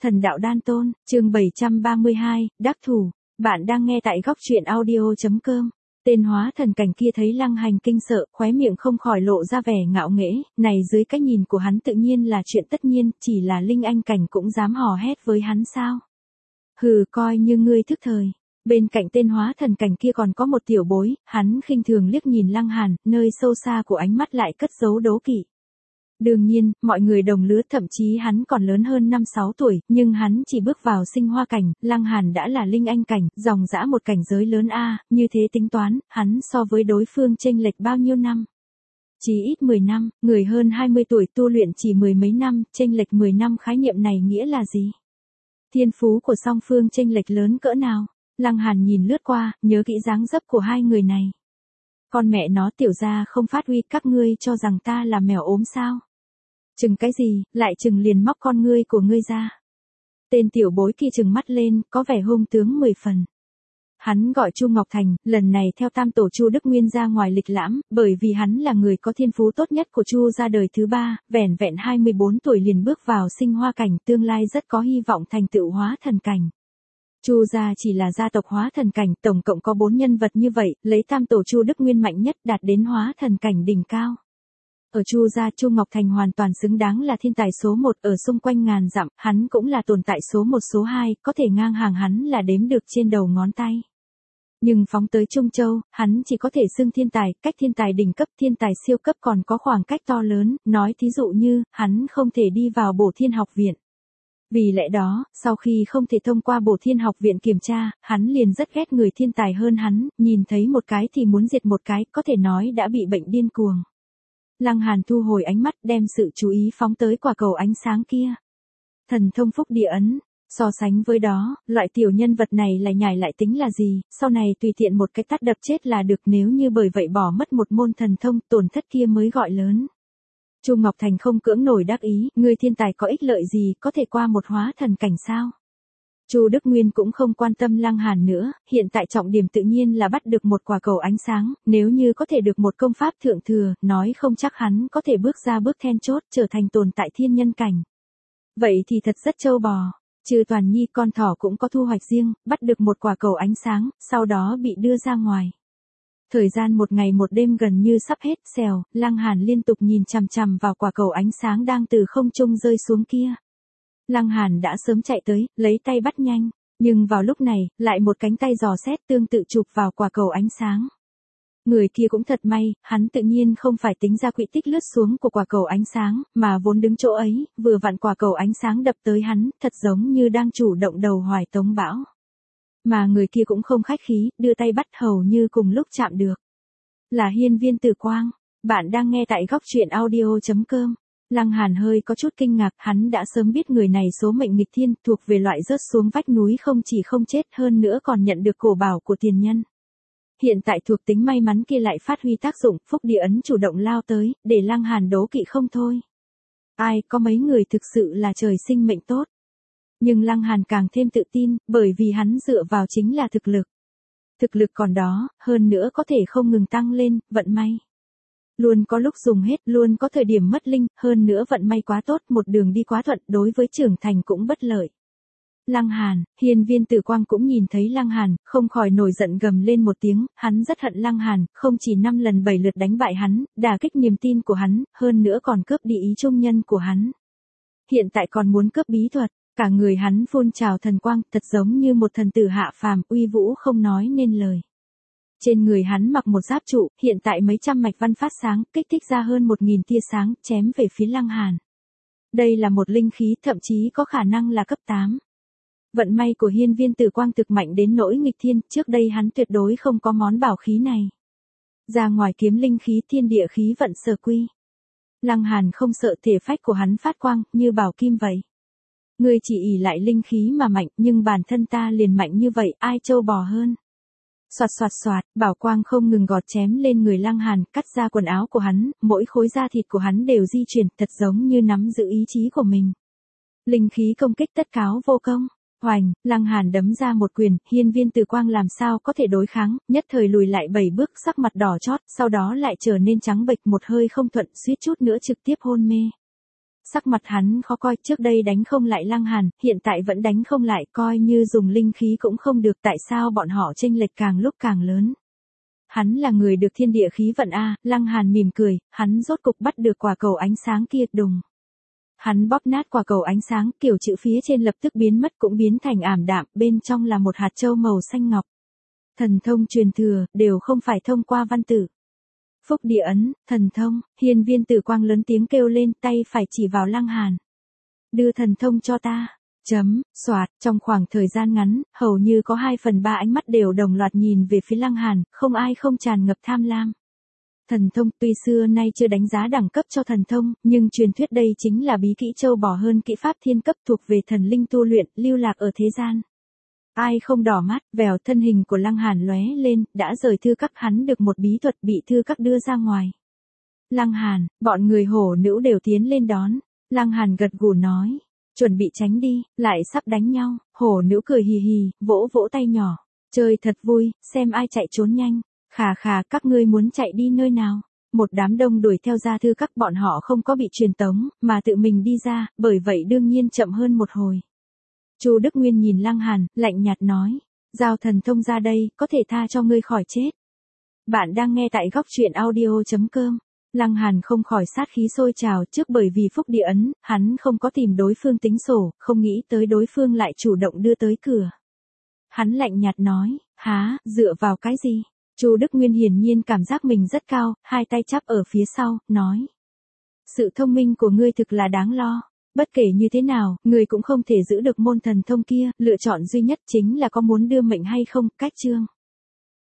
Thần đạo đan tôn, chương 732, đắc thủ. Bạn đang nghe tại góc truyện audio.com. Tên hóa thần cảnh kia thấy Lăng Hành kinh sợ, khóe miệng không khỏi lộ ra vẻ ngạo nghễ, này dưới cái nhìn của hắn tự nhiên là chuyện tất nhiên, chỉ là linh anh cảnh cũng dám hò hét với hắn sao? Hừ, coi như ngươi thức thời. Bên cạnh tên hóa thần cảnh kia còn có một tiểu bối, hắn khinh thường liếc nhìn Lăng Hàn, nơi sâu xa của ánh mắt lại cất giấu đố kỵ. Đương nhiên, mọi người đồng lứa, thậm chí hắn còn lớn hơn 5-6 tuổi, nhưng hắn chỉ bước vào sinh hoa cảnh, Lăng Hàn đã là linh anh cảnh, dòng dã một cảnh giới lớn a, như thế tính toán, hắn so với đối phương chênh lệch bao nhiêu năm? Chỉ ít 10 năm, người hơn 20 tuổi tu luyện chỉ mười mấy năm, chênh lệch 10 năm khái niệm này nghĩa là gì? Thiên phú của song phương chênh lệch lớn cỡ nào? Lăng Hàn nhìn lướt qua, nhớ kỹ dáng dấp của hai người này. Con mẹ nó, tiểu gia không phát huy, các ngươi cho rằng ta là mèo ốm sao? Chừng cái gì, lại chừng liền móc con ngươi của ngươi ra. Tên tiểu bối kia chừng mắt lên, có vẻ hung tướng 10 phần. Hắn gọi Chu Ngọc Thành, lần này theo tam tổ Chu Đức Nguyên ra ngoài lịch lãm, bởi vì hắn là người có thiên phú tốt nhất của Chu gia đời thứ 3, vẻn vẹn 24 tuổi liền bước vào sinh hoa cảnh, tương lai rất có hy vọng thành tựu hóa thần cảnh. Chu gia chỉ là gia tộc hóa thần cảnh, tổng cộng có 4 nhân vật như vậy, lấy tam tổ Chu Đức Nguyên mạnh nhất đạt đến hóa thần cảnh đỉnh cao. Ở Chu gia, Chu Ngọc Thành hoàn toàn xứng đáng là thiên tài số 1, ở xung quanh ngàn dặm, hắn cũng là tồn tại số 1 số 2, có thể ngang hàng hắn là đếm được trên đầu ngón tay. Nhưng phóng tới Trung Châu, hắn chỉ có thể xưng thiên tài, cách thiên tài đỉnh cấp, thiên tài siêu cấp còn có khoảng cách to lớn, nói thí dụ như, hắn không thể đi vào Bổ Thiên học viện. Vì lẽ đó, sau khi không thể thông qua Bổ Thiên học viện kiểm tra, hắn liền rất ghét người thiên tài hơn hắn, nhìn thấy một cái thì muốn diệt một cái, có thể nói đã bị bệnh điên cuồng. Lăng Hàn thu hồi ánh mắt, đem sự chú ý phóng tới quả cầu ánh sáng kia. Thần thông phúc địa ấn, so sánh với đó, loại tiểu nhân vật này lại nhảy lại tính là gì, sau này tùy tiện một cái tát đập chết là được, nếu như bởi vậy bỏ mất một môn thần thông, tổn thất kia mới gọi lớn. Chu Ngọc Thành không cưỡng nổi đắc ý, ngươi thiên tài có ích lợi gì, có thể qua một hóa thần cảnh sao? Chu Đức Nguyên cũng không quan tâm Lăng Hàn nữa, hiện tại trọng điểm tự nhiên là bắt được một quả cầu ánh sáng, nếu như có thể được một công pháp thượng thừa, nói không chắc hắn có thể bước ra bước then chốt, trở thành tồn tại thiên nhân cảnh. Vậy thì thật rất trâu bò. Trừ Toàn Nhi, con thỏ cũng có thu hoạch riêng, bắt được một quả cầu ánh sáng, sau đó bị đưa ra ngoài. Thời gian một ngày một đêm gần như sắp hết, xèo, Lăng Hàn liên tục nhìn chằm chằm vào quả cầu ánh sáng đang từ không trung rơi xuống kia. Lăng Hàn đã sớm chạy tới, lấy tay bắt nhanh, nhưng vào lúc này, lại một cánh tay giò xét tương tự chụp vào quả cầu ánh sáng. Người kia cũng thật may, hắn tự nhiên không phải tính ra quỹ tích lướt xuống của quả cầu ánh sáng, mà vốn đứng chỗ ấy, vừa vặn quả cầu ánh sáng đập tới hắn, thật giống như đang chủ động đầu hoài tống bão. Mà người kia cũng không khách khí, đưa tay bắt hầu như cùng lúc chạm được. Là Hiên Viên Tử Quang, bạn đang nghe tại góc truyện audio.com. Lăng Hàn hơi có chút kinh ngạc, hắn đã sớm biết người này số mệnh nghịch thiên, thuộc về loại rớt xuống vách núi không chỉ không chết hơn nữa còn nhận được cổ bảo của tiền nhân. Hiện tại thuộc tính may mắn kia lại phát huy tác dụng, phúc địa ấn chủ động lao tới, để Lăng Hàn đố kỵ không thôi. Ai, có mấy người thực sự là trời sinh mệnh tốt. Nhưng Lăng Hàn càng thêm tự tin, bởi vì hắn dựa vào chính là thực lực. Thực lực còn đó, hơn nữa có thể không ngừng tăng lên, vận may. Luôn có lúc dùng hết, luôn có thời điểm mất linh, hơn nữa vận may quá tốt, một đường đi quá thuận, đối với trưởng thành cũng bất lợi. Lăng Hàn, Hiên Viên Tử Quang cũng nhìn thấy Lăng Hàn, không khỏi nổi giận gầm lên một tiếng, hắn rất hận Lăng Hàn, không chỉ 5 lần 7 lượt đánh bại hắn, đả kích niềm tin của hắn, hơn nữa còn cướp đi ý trung nhân của hắn. Hiện tại còn muốn cướp bí thuật, cả người hắn phun trào thần quang, thật giống như một thần tử hạ phàm, uy vũ không nói nên lời. Trên người hắn mặc một giáp trụ, hiện tại mấy trăm mạch văn phát sáng, kích thích ra hơn 1000 tia sáng, chém về phía Lăng Hàn. Đây là một linh khí, thậm chí có khả năng là cấp 8. Vận may của Hiên Viên Tử Quang thực mạnh đến nỗi nghịch thiên, trước đây hắn tuyệt đối không có món bảo khí này. Ra ngoài kiếm linh khí, thiên địa khí vận sở quy. Lăng Hàn không sợ, thể phách của hắn phát quang, như bảo kim vậy. Ngươi chỉ ỷ lại linh khí mà mạnh, nhưng bản thân ta liền mạnh như vậy, ai trâu bò hơn. Soạt soạt soạt, bảo quang không ngừng gọt chém lên người Lăng Hàn, cắt ra quần áo của hắn, mỗi khối da thịt của hắn đều di chuyển, thật giống như nắm giữ ý chí của mình. Linh khí công kích tất cáo vô công. Hoành, Lăng Hàn đấm ra một quyền, Hiên Viên Tử Quang làm sao có thể đối kháng, nhất thời lùi lại 7 bước, sắc mặt đỏ chót, sau đó lại trở nên trắng bệch, một hơi không thuận, suýt chút nữa trực tiếp hôn mê. Sắc mặt hắn khó coi, trước đây đánh không lại Lăng Hàn, hiện tại vẫn đánh không lại, coi như dùng linh khí cũng không được, tại sao bọn họ chênh lệch càng lúc càng lớn. Hắn là người được thiên địa khí vận a, Lăng Hàn mỉm cười, hắn rốt cục bắt được quả cầu ánh sáng kia, đùng. Hắn bóp nát quả cầu ánh sáng, kiểu chữ phía trên lập tức biến mất cũng biến thành ảm đạm, bên trong là một hạt châu màu xanh ngọc. Thần thông truyền thừa, đều không phải thông qua văn tử. Phúc địa ấn, thần thông, hiên viên tử quang lớn tiếng kêu lên, tay phải chỉ vào Lăng Hàn. Đưa thần thông cho ta. Soạt, trong khoảng thời gian ngắn, hầu như có 2/3 ánh mắt đều đồng loạt nhìn về phía Lăng Hàn, không ai không tràn ngập tham lam. Thần thông tuy xưa nay chưa đánh giá đẳng cấp cho thần thông, nhưng truyền thuyết đây chính là bí kỹ châu bò hơn kỹ pháp thiên cấp thuộc về thần linh tu luyện, lưu lạc ở thế gian. Ai không đỏ mắt, vèo thân hình của Lăng Hàn lóe lên, đã rời thư các, hắn được một bí thuật bị thư các đưa ra ngoài. Lăng Hàn, bọn người hổ nữ đều tiến lên đón. Lăng Hàn gật gù nói, chuẩn bị tránh đi, lại sắp đánh nhau, hổ nữ cười hì hì, vỗ vỗ tay nhỏ, chơi thật vui, xem ai chạy trốn nhanh. Khà khà, các ngươi muốn chạy đi nơi nào? Một đám đông đuổi theo ra thư các, bọn họ không có bị truyền tống, mà tự mình đi ra, bởi vậy đương nhiên chậm hơn một hồi. Chu Đức Nguyên nhìn Lăng Hàn, lạnh nhạt nói, giao thần thông ra đây, có thể tha cho ngươi khỏi chết. Bạn đang nghe tại góc truyện audio.com. Lăng Hàn không khỏi sát khí sôi trào, trước bởi vì phúc địa ấn, hắn không có tìm đối phương tính sổ, không nghĩ tới đối phương lại chủ động đưa tới cửa. Hắn lạnh nhạt nói, há, dựa vào cái gì? Chu Đức Nguyên hiển nhiên cảm giác mình rất cao, hai tay chắp ở phía sau, nói. Sự thông minh của ngươi thực là đáng lo. Bất kể như thế nào, ngươi cũng không thể giữ được môn thần thông kia, lựa chọn duy nhất chính là có muốn đưa mệnh hay không, cách chương.